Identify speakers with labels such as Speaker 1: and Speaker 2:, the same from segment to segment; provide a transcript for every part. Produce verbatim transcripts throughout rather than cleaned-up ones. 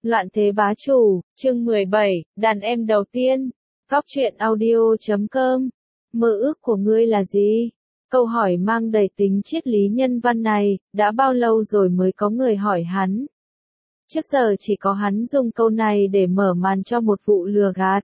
Speaker 1: Loạn thế bá chủ, chương mười bảy, đàn em đầu tiên. Góc truyện audio chấm com. Mơ ước của ngươi là gì? Câu hỏi mang đầy tính triết lý nhân văn này, đã bao lâu rồi mới có người hỏi hắn? Trước giờ chỉ có hắn dùng câu này để mở màn cho một vụ lừa gạt.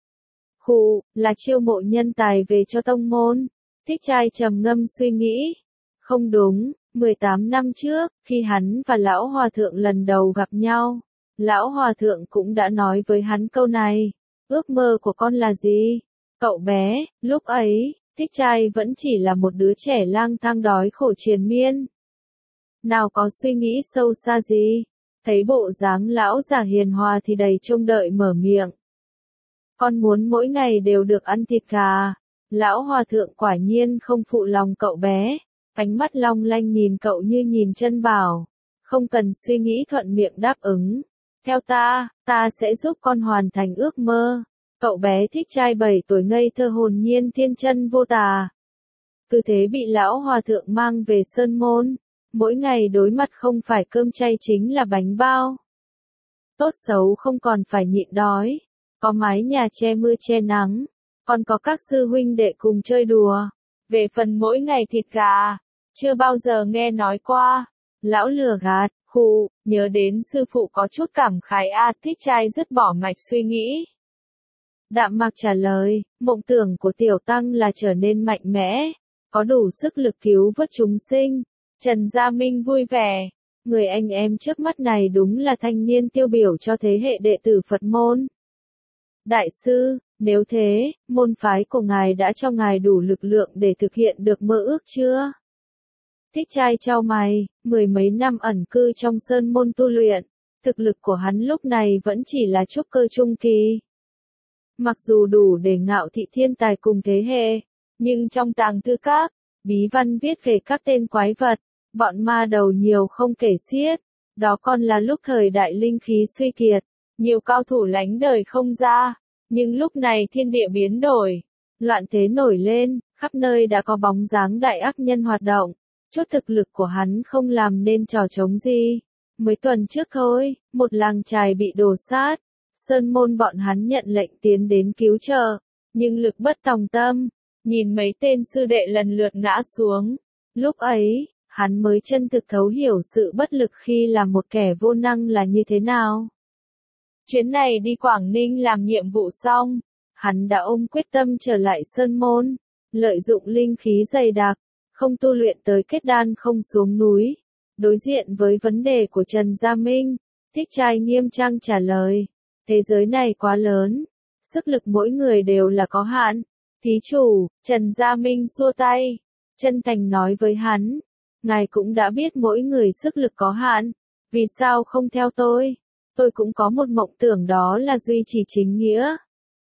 Speaker 1: Khụ, là chiêu mộ nhân tài về cho tông môn. Thích trai trầm ngâm suy nghĩ. Không đúng, mười tám năm trước, khi hắn và lão hòa thượng lần đầu gặp nhau, lão hòa thượng cũng đã nói với hắn câu này. Ước mơ của con là gì? Cậu bé, lúc ấy, thích trai vẫn chỉ là một đứa trẻ lang thang đói khổ triền miên. Nào có suy nghĩ sâu xa gì? Thấy bộ dáng lão già hiền hòa thì đầy trông đợi mở miệng. Con muốn mỗi ngày đều được ăn thịt gà. Lão hòa thượng quả nhiên không phụ lòng cậu bé. Ánh mắt long lanh nhìn cậu như nhìn chân bảo. Không cần suy nghĩ thuận miệng đáp ứng. Theo ta, ta sẽ giúp con hoàn thành ước mơ. Cậu bé thích trai bảy tuổi ngây thơ hồn nhiên thiên chân vô tà. Cứ thế bị lão hòa thượng mang về sơn môn. Mỗi ngày đối mặt không phải cơm chay chính là bánh bao. Tốt xấu không còn phải nhịn đói. Có mái nhà che mưa che nắng. Còn có các sư huynh đệ cùng chơi đùa. Về phần mỗi ngày thịt gà, chưa bao giờ nghe nói qua. Lão lừa gạt, khụ, nhớ đến sư phụ có chút cảm khái a. Thích trai dứt bỏ mạch suy nghĩ. Đạm Mạc trả lời, mộng tưởng của tiểu tăng là trở nên mạnh mẽ, có đủ sức lực cứu vớt chúng sinh. Trần Gia Minh vui vẻ, người anh em trước mắt này đúng là thanh niên tiêu biểu cho thế hệ đệ tử Phật môn. Đại sư, nếu thế, môn phái của ngài đã cho ngài đủ lực lượng để thực hiện được mơ ước chưa? Thích trai chau mày, mười mấy năm ẩn cư trong sơn môn tu luyện, thực lực của hắn lúc này vẫn chỉ là trúc cơ trung kỳ. Mặc dù đủ để ngạo thị thiên tài cùng thế hệ, nhưng trong tàng thư các, bí văn viết về các tên quái vật, bọn ma đầu nhiều không kể xiết. Đó còn là lúc thời đại linh khí suy kiệt, nhiều cao thủ lánh đời không ra. Nhưng lúc này thiên địa biến đổi, loạn thế nổi lên, khắp nơi đã có bóng dáng đại ác nhân hoạt động. Chút thực lực của hắn không làm nên trò trống gì. Mấy tuần trước thôi, một làng chài bị đổ sát. Sơn môn bọn hắn nhận lệnh tiến đến cứu trợ, nhưng lực bất tòng tâm, nhìn mấy tên sư đệ lần lượt ngã xuống. Lúc ấy, hắn mới chân thực thấu hiểu sự bất lực khi là một kẻ vô năng là như thế nào. Chuyến này đi Quảng Ninh làm nhiệm vụ xong, hắn đã ôm quyết tâm trở lại sơn môn, lợi dụng linh khí dày đặc, không tu luyện tới kết đan không xuống núi. Đối diện với vấn đề của Trần Gia Minh, thích trai nghiêm trang trả lời. Thế giới này quá lớn, sức lực mỗi người đều là có hạn. Thí chủ, Trần Gia Minh xua tay, chân thành nói với hắn, ngài cũng đã biết mỗi người sức lực có hạn, vì sao không theo tôi? Tôi cũng có một mộng tưởng, đó là duy trì chính nghĩa.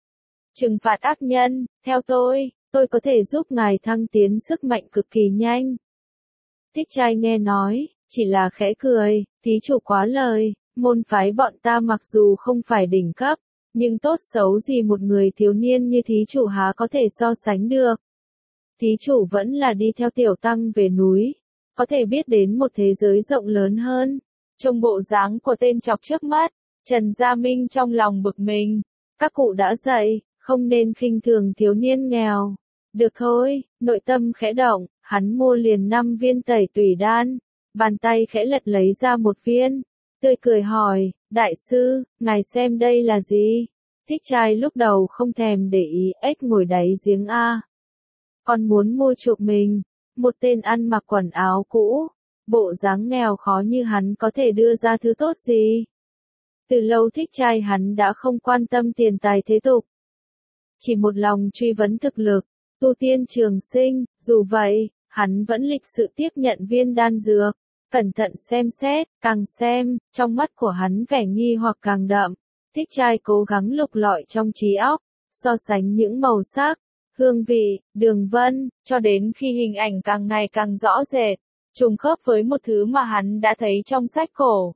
Speaker 1: Trừng phạt ác nhân, theo tôi, tôi có thể giúp ngài thăng tiến sức mạnh cực kỳ nhanh. Thích trai nghe nói, chỉ là khẽ cười, thí chủ quá lời. Môn phái bọn ta mặc dù không phải đỉnh cấp, nhưng tốt xấu gì một người thiếu niên như thí chủ há có thể so sánh được. Thí chủ vẫn là đi theo tiểu tăng về núi, có thể biết đến một thế giới rộng lớn hơn. Trong bộ dáng của tên chọc trước mắt, Trần Gia Minh trong lòng bực mình. Các cụ đã dạy, không nên khinh thường thiếu niên nghèo. Được thôi, nội tâm khẽ động, hắn mua liền năm viên tẩy tùy đan, bàn tay khẽ lật lấy ra một viên. Tươi cười hỏi, đại sư, ngài xem đây là gì? Thích trai lúc đầu không thèm để ý, ếch ngồi đáy giếng a. Còn muốn mua chuộc mình, một tên ăn mặc quần áo cũ, bộ dáng nghèo khó như hắn có thể đưa ra thứ tốt gì? Từ lâu thích trai hắn đã không quan tâm tiền tài thế tục, chỉ một lòng truy vấn thực lực, tu tiên trường sinh. Dù vậy, hắn vẫn lịch sự tiếp nhận viên đan dược. Cẩn thận xem xét, càng xem, trong mắt của hắn vẻ nghi hoặc càng đậm. Thích trai cố gắng lục lọi trong trí óc, so sánh những màu sắc, hương vị, đường vân, cho đến khi hình ảnh càng ngày càng rõ rệt, trùng khớp với một thứ mà hắn đã thấy trong sách cổ.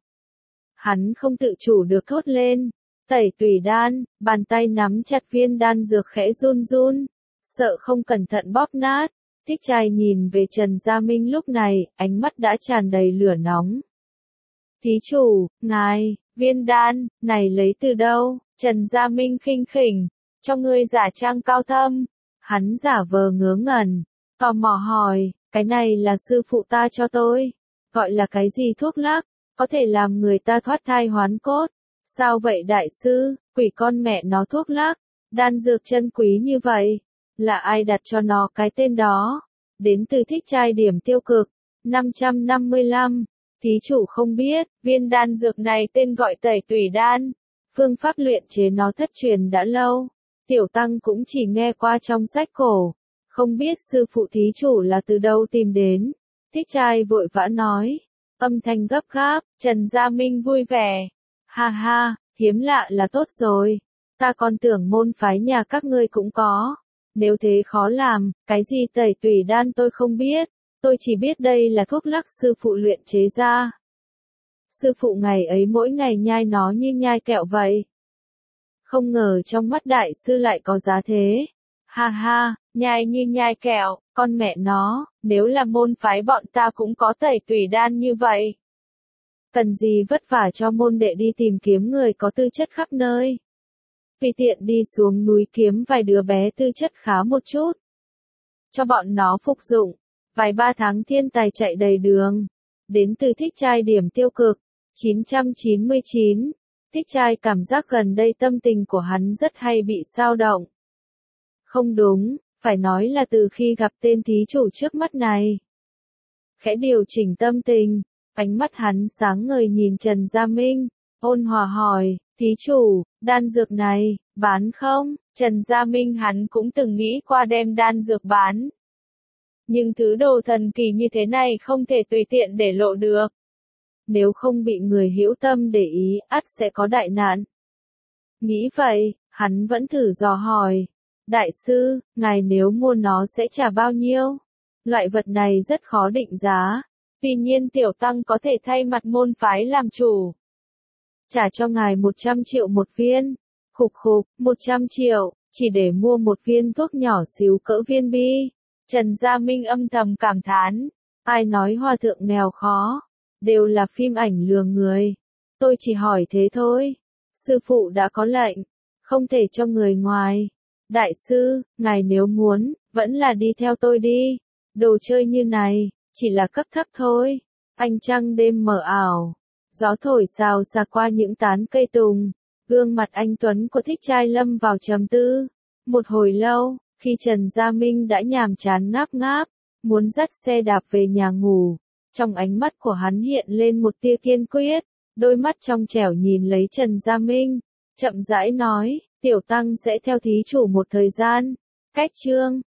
Speaker 1: Hắn không tự chủ được thốt lên, tẩy tùy đan, bàn tay nắm chặt viên đan dược khẽ run run, sợ không cẩn thận bóp nát. Thích trai nhìn về Trần Gia Minh lúc này, ánh mắt đã tràn đầy lửa nóng. Thí chủ, ngài, Viên đan, này lấy từ đâu? Trần Gia Minh khinh khỉnh, cho ngươi giả trang cao thâm. Hắn giả vờ ngớ ngẩn, tò mò hỏi, cái này là sư phụ ta cho tôi. Gọi là cái gì thuốc lắc, có thể làm người ta thoát thai hoán cốt. Sao vậy đại sư, quỷ con mẹ nó thuốc lắc, đan dược chân quý như vậy. Là ai đặt cho nó cái tên đó? Đến từ Thích Trai Điểm Tiêu Cực. năm trăm năm mươi lăm. Thí chủ không biết, viên đan dược này tên gọi tẩy tủy đan. Phương pháp luyện chế nó thất truyền đã lâu. Tiểu tăng cũng chỉ nghe qua trong sách cổ. Không biết sư phụ thí chủ là từ đâu tìm đến. Thích Trai vội vã nói. Âm thanh gấp gáp, Trần Gia Minh vui vẻ. Ha ha, hiếm lạ là tốt rồi. Ta còn tưởng môn phái nhà các ngươi cũng có. Nếu thế khó làm, cái gì tẩy tủy đan tôi không biết. Tôi chỉ biết đây là thuốc lắc sư phụ luyện chế ra. Sư phụ ngày ấy mỗi ngày nhai nó như nhai kẹo vậy. Không ngờ trong mắt đại sư lại có giá thế. Ha ha, nhai như nhai kẹo, con mẹ nó, nếu là môn phái bọn ta cũng có tẩy tủy đan như vậy. Cần gì vất vả cho môn đệ đi tìm kiếm người có tư chất khắp nơi. Tùy tiện đi xuống núi kiếm vài đứa bé tư chất khá một chút. Cho bọn nó phục dụng. Vài ba tháng thiên tài chạy đầy đường. Đến từ Thích Trai Điểm Tiêu Cực. chín trăm chín mươi chín. Thích Trai cảm giác gần đây tâm tình của hắn rất hay bị xao động. Không đúng, phải nói là từ khi gặp tên thí chủ trước mắt này. Khẽ điều chỉnh tâm tình, ánh mắt hắn sáng ngời nhìn Trần Gia Minh, ôn hòa hỏi, thí chủ, đan dược này, bán không? Trần Gia Minh hắn cũng từng nghĩ qua đem đan dược bán. Nhưng thứ đồ thần kỳ như thế này không thể tùy tiện để lộ được. Nếu không bị người hữu tâm để ý, ắt sẽ có đại nạn. Nghĩ vậy, hắn vẫn thử dò hỏi. Đại sư, ngài nếu mua nó sẽ trả bao nhiêu? Loại vật này rất khó định giá. Tuy nhiên tiểu tăng có thể thay mặt môn phái làm chủ. Trả cho ngài một trăm triệu một viên. Khục khục, một trăm triệu, chỉ để mua một viên thuốc nhỏ xíu cỡ viên bi. Trần Gia Minh âm thầm cảm thán. Ai nói hòa thượng nghèo khó? Đều là phim ảnh lừa người. Tôi chỉ hỏi thế thôi. Sư phụ đã có lệnh. Không thể cho người ngoài. Đại sư, ngài nếu muốn, vẫn là đi theo tôi đi. Đồ chơi như này, chỉ là cấp thấp thôi. Ánh trăng đêm mờ ảo. Gió thổi xào xa qua những tán cây tùng. Gương mặt anh Tuấn của Thích Trai lâm vào trầm tư. Một hồi lâu, khi Trần Gia Minh đã nhàm chán ngáp ngáp, muốn dắt xe đạp về nhà ngủ. Trong ánh mắt của hắn hiện lên một tia kiên quyết. Đôi mắt trong trẻo nhìn lấy Trần Gia Minh. Chậm rãi nói, tiểu tăng sẽ theo thí chủ một thời gian. Cách chương.